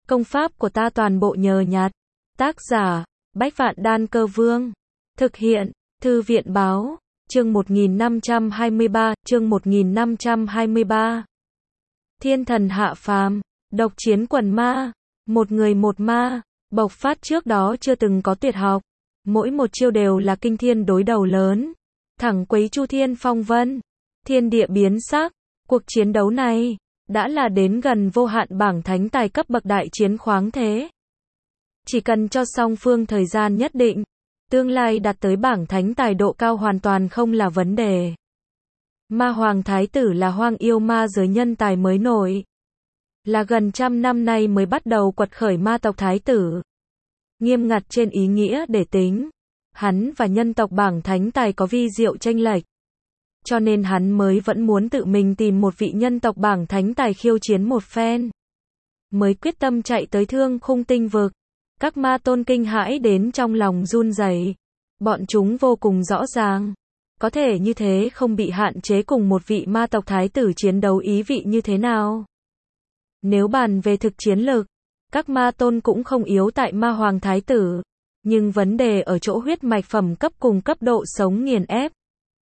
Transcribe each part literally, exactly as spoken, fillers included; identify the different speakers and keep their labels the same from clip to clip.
Speaker 1: Công pháp của ta toàn bộ nhờ nhặt. Tác giả, Bách Vạn Đan Cơ Vương. Thực hiện, Thư viện Báo. Chương một nghìn năm trăm hai mươi ba, chương một nghìn năm trăm hai mươi ba. Thiên thần hạ phàm, độc chiến quần ma, một người một ma, bộc phát trước đó chưa từng có tuyệt học. Mỗi một chiêu đều là kinh thiên đối đầu lớn, thẳng quấy chu thiên phong vân, thiên địa biến sắc. Cuộc chiến đấu này đã là đến gần vô hạn bảng thánh tài cấp bậc đại chiến khoáng thế. Chỉ cần cho song phương thời gian nhất định, tương lai đạt tới bảng thánh tài độ cao hoàn toàn không là vấn đề. Ma Hoàng Thái Tử là hoang yêu ma giới nhân tài mới nổi, là gần trăm năm nay mới bắt đầu quật khởi ma tộc Thái Tử. Nghiêm ngặt trên ý nghĩa để tính, hắn và nhân tộc bảng thánh tài có vi diệu chênh lệch, cho nên hắn mới vẫn muốn tự mình tìm một vị nhân tộc bảng thánh tài khiêu chiến một phen. Mới quyết tâm chạy tới Thương Khung tinh vực. Các ma tôn kinh hãi đến trong lòng run rẩy. Bọn chúng vô cùng rõ ràng, có thể như thế không bị hạn chế cùng một vị ma tộc thái tử chiến đấu ý vị như thế nào. Nếu bàn về thực chiến lực, các ma tôn cũng không yếu tại ma hoàng thái tử, nhưng vấn đề ở chỗ huyết mạch phẩm cấp cùng cấp độ sống nghiền ép.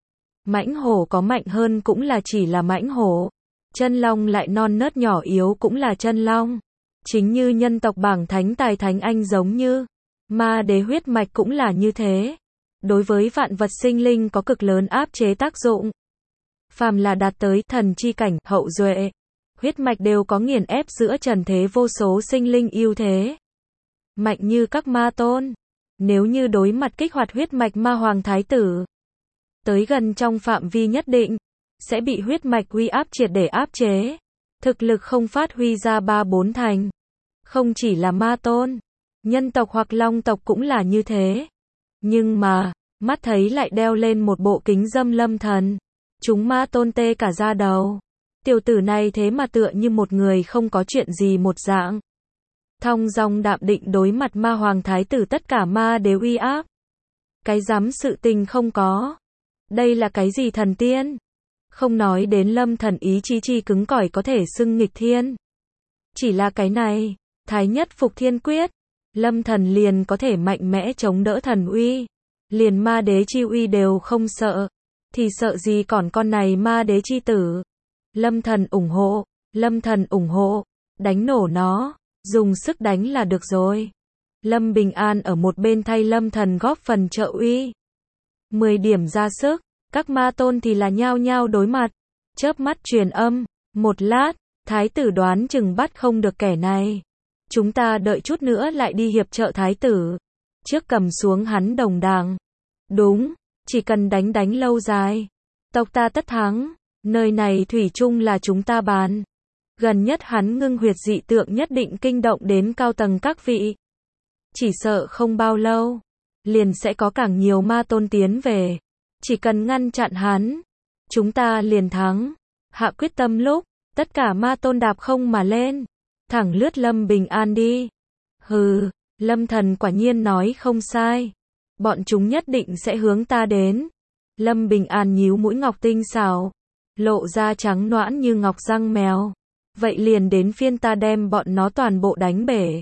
Speaker 1: Mãnh hổ có mạnh hơn cũng là chỉ là mãnh hổ, chân long lại non nớt nhỏ yếu cũng là chân long. Chính như nhân tộc bảng thánh tài thánh anh giống như ma đế huyết mạch cũng là như thế. Đối với vạn vật sinh linh có cực lớn áp chế tác dụng. Phàm là đạt tới thần chi cảnh hậu duệ, huyết mạch đều có nghiền ép giữa trần thế vô số sinh linh ưu thế. Mạnh như các ma tôn, nếu như đối mặt kích hoạt huyết mạch ma hoàng thái tử, tới gần trong phạm vi nhất định, sẽ bị huyết mạch uy áp triệt để áp chế. Thực lực không phát huy ra ba bốn thành. Không chỉ là ma tôn, nhân tộc hoặc long tộc cũng là như thế. Nhưng mà, mắt thấy lại đeo lên một bộ kính dâm Lâm Thần. Chúng ma tôn tê cả da đầu. Tiểu tử này thế mà tựa như một người không có chuyện gì một dạng. Thong dong đạm định đối mặt ma hoàng thái tử tất cả ma đế uy áp. Cái dám sự tình không có. Đây là cái gì thần tiên? Không nói đến Lâm Thần ý chí chi cứng cỏi có thể xưng nghịch thiên. Chỉ là cái này, Thái Nhất Phục Thiên Quyết, Lâm Thần liền có thể mạnh mẽ chống đỡ thần uy. Liền ma đế chi uy đều không sợ, thì sợ gì còn con này ma đế chi tử. Lâm Thần ủng hộ, Lâm Thần ủng hộ, đánh nổ nó, dùng sức đánh là được rồi. Lâm Bình An ở một bên thay Lâm Thần góp phần trợ uy. mười điểm ra sức. Các ma tôn thì là nhao nhao đối mặt, chớp mắt truyền âm, một lát, thái tử đoán chừng bắt không được kẻ này. Chúng ta đợi chút nữa lại đi hiệp trợ thái tử. Trước cầm xuống hắn đồng đảng. Đúng, chỉ cần đánh đánh lâu dài, tộc ta tất thắng, nơi này thủy chung là chúng ta bàn. Gần nhất hắn ngưng huyệt dị tượng nhất định kinh động đến cao tầng các vị. Chỉ sợ không bao lâu, liền sẽ có càng nhiều ma tôn tiến về. Chỉ cần ngăn chặn hắn, chúng ta liền thắng. Hạ quyết tâm lúc, tất cả ma tôn đạp không mà lên, thẳng lướt Lâm Bình An đi. Hừ, Lâm Thần quả nhiên nói không sai. Bọn chúng nhất định sẽ hướng ta đến. Lâm Bình An nhíu mũi ngọc tinh xảo, lộ ra trắng nõn như ngọc răng mèo. Vậy liền đến phiên ta đem bọn nó toàn bộ đánh bể.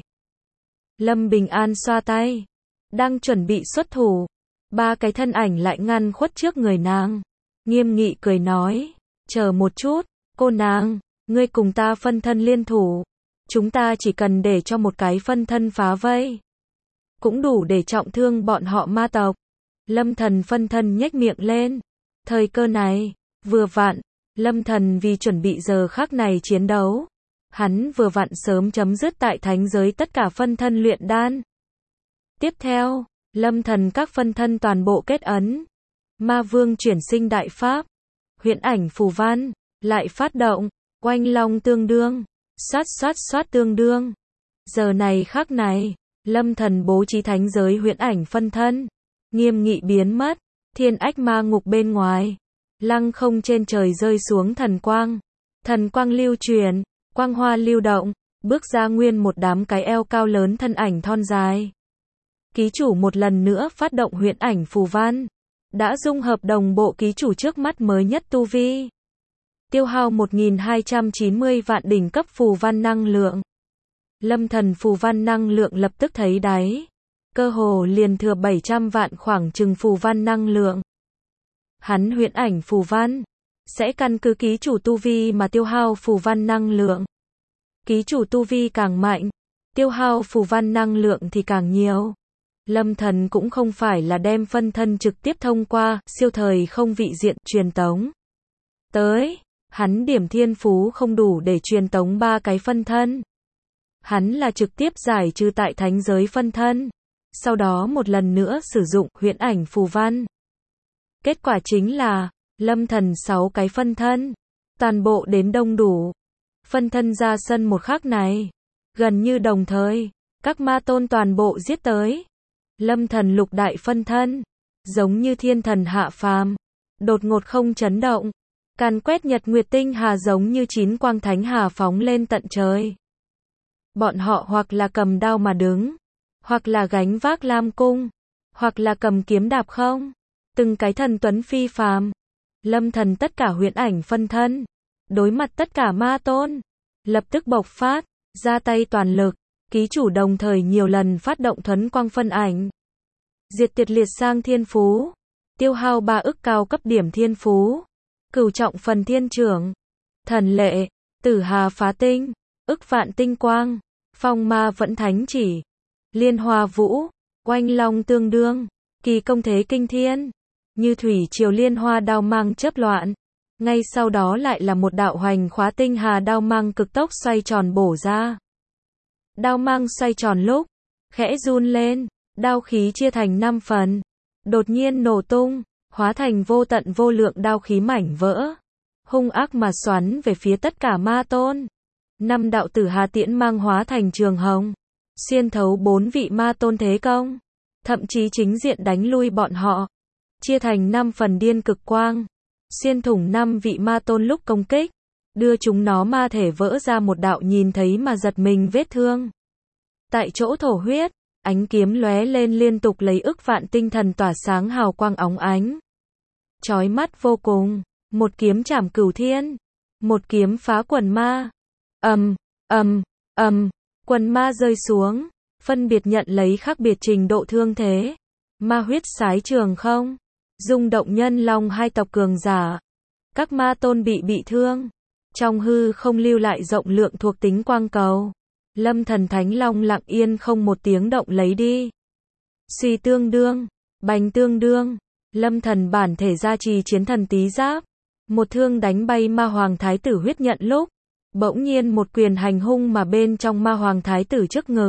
Speaker 1: Lâm Bình An xoa tay, đang chuẩn bị xuất thủ. Ba cái thân ảnh lại ngăn khuất trước người nàng. Nghiêm nghị cười nói, chờ một chút, cô nàng, ngươi cùng ta phân thân liên thủ. Chúng ta chỉ cần để cho một cái phân thân phá vây, cũng đủ để trọng thương bọn họ ma tộc. Lâm Thần phân thân nhếch miệng lên. Thời cơ này, vừa vặn, Lâm Thần vì chuẩn bị giờ khắc này chiến đấu. Hắn vừa vặn sớm chấm dứt tại thánh giới tất cả phân thân luyện đan. Tiếp theo, Lâm Thần các phân thân toàn bộ kết ấn. Ma Vương chuyển sinh đại pháp, huyễn ảnh phù văn, lại phát động, oanh long tương đương, xoát xoát xoát tương đương. Giờ này khắc này, Lâm Thần bố trí thánh giới huyễn ảnh phân thân, nghiêm nghị biến mất, thiên ách ma ngục bên ngoài, lăng không trên trời rơi xuống thần quang. Thần quang lưu truyền, quang hoa lưu động, bước ra nguyên một đám cái eo cao lớn thân ảnh thon dài. Ký chủ một lần nữa phát động huyễn ảnh phù văn, đã dung hợp đồng bộ ký chủ trước mắt mới nhất tu vi. Tiêu hao một nghìn hai trăm chín mươi vạn đỉnh cấp phù văn năng lượng. Lâm Thần phù văn năng lượng lập tức thấy đáy. Cơ hồ liền thừa bảy trăm vạn khoảng chừng phù văn năng lượng. Hắn huyễn ảnh phù văn sẽ căn cứ ký chủ tu vi mà tiêu hao phù văn năng lượng. Ký chủ tu vi càng mạnh, tiêu hao phù văn năng lượng thì càng nhiều. Lâm Thần cũng không phải là đem phân thân trực tiếp thông qua siêu thời không vị diện truyền tống tới, hắn điểm thiên phú không đủ để truyền tống ba cái phân thân. Hắn là trực tiếp giải trừ tại thánh giới phân thân, sau đó một lần nữa sử dụng huyễn ảnh phù văn. Kết quả chính là, Lâm Thần sáu cái phân thân, toàn bộ đến đông đủ. Phân thân ra sân một khắc này, gần như đồng thời, các ma tôn toàn bộ giết tới. Lâm Thần lục đại phân thân, giống như thiên thần hạ phàm, đột ngột không chấn động, càn quét nhật nguyệt tinh hà giống như chín quang thánh hà phóng lên tận trời. Bọn họ hoặc là cầm đao mà đứng, hoặc là gánh vác lam cung, hoặc là cầm kiếm đạp không, từng cái thần tuấn phi phàm. Lâm Thần tất cả huyễn ảnh phân thân, đối mặt tất cả ma tôn, lập tức bộc phát, ra tay toàn lực. Ký chủ đồng thời nhiều lần phát động thuấn quang phân ảnh. Diệt tiệt liệt sang thiên phú, tiêu hao ba ức cao cấp điểm thiên phú. Cửu trọng phần thiên trưởng, thần lệ, tử hà phá tinh, ức vạn tinh quang, phong ma vẫn thánh chỉ, liên hoa vũ, oanh long tương đương, kỳ công thế kinh thiên, như thủy triều liên hoa đao mang chớp loạn. Ngay sau đó lại là một đạo hoành khóa tinh hà đao mang cực tốc xoay tròn bổ ra. Đao mang xoay tròn lúc, khẽ run lên, đao khí chia thành năm phần, đột nhiên nổ tung, hóa thành vô tận vô lượng đao khí mảnh vỡ, hung ác mà xoắn về phía tất cả ma tôn. Năm đạo tử hà tiễn mang hóa thành trường hồng, xuyên thấu bốn vị ma tôn thế công, thậm chí chính diện đánh lui bọn họ, chia thành năm phần điên cực quang, xuyên thủng năm vị ma tôn lúc công kích, đưa chúng nó ma thể vỡ ra một đạo nhìn thấy mà giật mình vết thương. Tại chỗ thổ huyết, ánh kiếm lóe lên liên tục lấy ức vạn tinh thần tỏa sáng hào quang óng ánh. Chói mắt vô cùng, một kiếm chảm cửu thiên, một kiếm phá quần ma. Ầm, ầm, ầm, quần ma rơi xuống, phân biệt nhận lấy khác biệt trình độ thương thế. Ma huyết sái trường không, rung động nhân long hai tộc cường giả. Các ma tôn bị bị thương, trong hư không lưu lại rộng lượng thuộc tính quang cầu. Lâm Thần Thánh Long lặng yên không một tiếng động lấy đi. Suy tương đương, bành tương đương, Lâm Thần bản thể gia trì chiến thần tí giáp, một thương đánh bay ma hoàng thái tử huyết nhận lúc, bỗng nhiên một quyền hành hung mà bên trong ma hoàng thái tử trước ngực.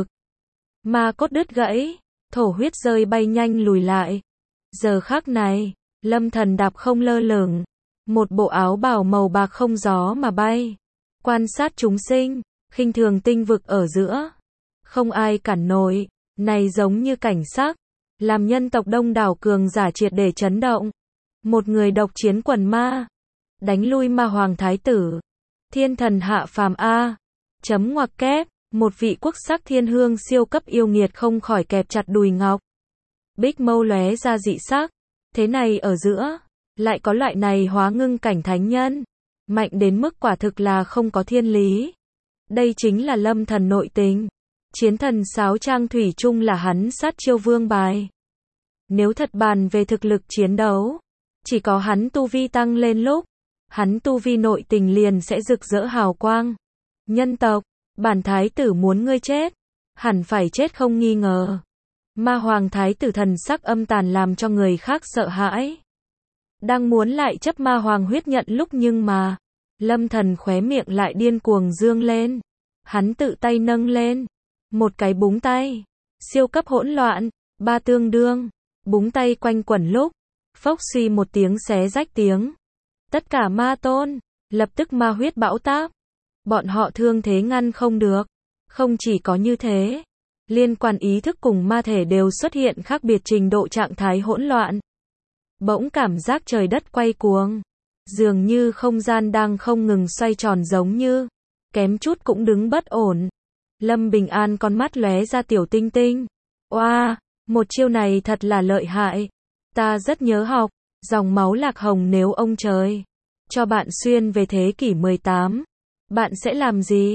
Speaker 1: Ma cốt đứt gãy, thổ huyết rơi bay nhanh lùi lại. Giờ khắc này, Lâm Thần đạp không lơ lửng, một bộ áo bào màu bạc không gió mà bay, quan sát chúng sinh, khinh thường tinh vực ở giữa, không ai cản nổi, này giống như cảnh sắc, làm nhân tộc đông đảo cường giả triệt để chấn động. Một người độc chiến quần ma, đánh lui ma hoàng thái tử, thiên thần hạ phàm a. Chấm ngoặc kép, một vị quốc sắc thiên hương siêu cấp yêu nghiệt không khỏi kẹp chặt đùi ngọc. Bích mâu lóe ra dị sắc, thế này ở giữa, lại có loại này hóa ngưng cảnh thánh nhân, mạnh đến mức quả thực là không có thiên lý. Đây chính là Lâm Thần nội tình. Chiến thần sáo trang thủy chung là hắn sát chiêu vương bài. Nếu thật bàn về thực lực chiến đấu, chỉ có hắn tu vi tăng lên lúc, hắn tu vi nội tình liền sẽ rực rỡ hào quang. Nhân tộc, bản thái tử muốn ngươi chết, hẳn phải chết không nghi ngờ. Ma hoàng thái tử thần sắc âm tàn làm cho người khác sợ hãi. Đang muốn lại chấp ma hoàng huyết nhận lúc nhưng mà, Lâm Thần khóe miệng lại điên cuồng dương lên. Hắn tự tay nâng lên, một cái búng tay, siêu cấp hỗn loạn, ba tương đương, búng tay quanh quẩn lúc, phốc suy một tiếng xé rách tiếng. Tất cả ma tôn, lập tức ma huyết bão táp. Bọn họ thương thế ngăn không được. Không chỉ có như thế, liên quan ý thức cùng ma thể đều xuất hiện khác biệt trình độ trạng thái hỗn loạn. Bỗng cảm giác trời đất quay cuồng, dường như không gian đang không ngừng xoay tròn giống như, kém chút cũng đứng bất ổn. Lâm Bình An con mắt lóe ra tiểu tinh tinh. Oa, wow, một chiêu này thật là lợi hại. Ta rất nhớ học, dòng máu lạc hồng nếu ông trời cho bạn xuyên về thế kỷ mười tám, bạn sẽ làm gì?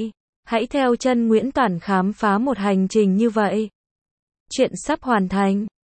Speaker 1: Hãy theo chân Nguyễn Toản khám phá một hành trình như vậy. Chuyện sắp hoàn thành.